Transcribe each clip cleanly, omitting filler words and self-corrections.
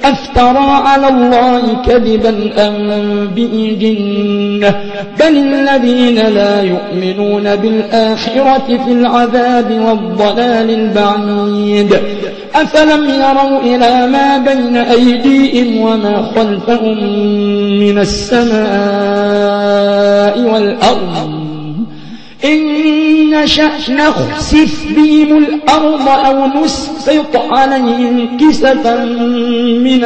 أفترى على الله كذبا أم به جنة بل الذين لا يؤمنون بالآخرة في العذاب والضلال البعيد أفلم يروا إلى ما بين أيديهم وما خلفهم من السماء والأرض إن نشأ نخسف بهم الأرض أو نسقط عليهم كسفا من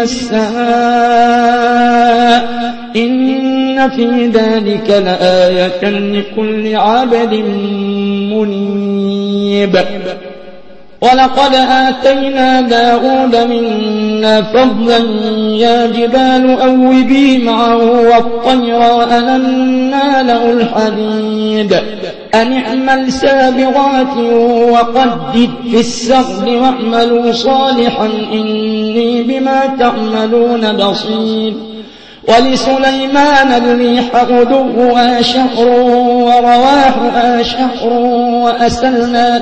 السماء إن في ذلك لآية لكل عبد منيب ولقد آتينا داود منا فضلا يا جبال أوبي معه والطير وألنا له الحديد أن اعمل سابغات وقدر في السرد واعملوا صالحا إني بما تعملون بصير ولسليمان الريح غدوها شهر ورواحها شهر وأسلنا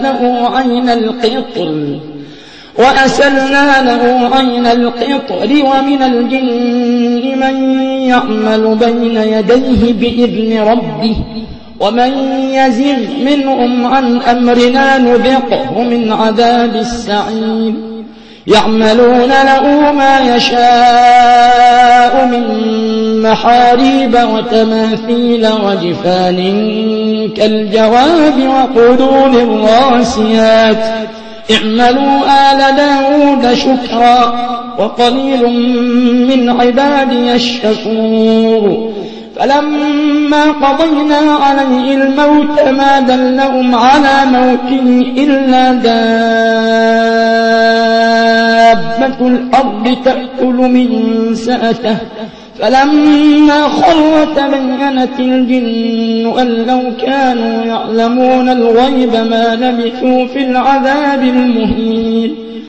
له عين القطر ومن الجن من يعمل بين يديه بإذن ربه ومن يزغ منهم عن أمرنا نذقه من عذاب السعير يعملون له ما يشاء من محاريب وتماثيل وجفان كالجواب وقدور الراسيات اعملوا آل داود شكرا وقليل من عبادي الشكور فلما قضينا عليه الموت ما دلهم على موته إلا دابة الأرض تأكل من سأته فلما خر تبينت الجن أن لو كانوا يعلمون الغيب ما لبثوا في العذاب المهين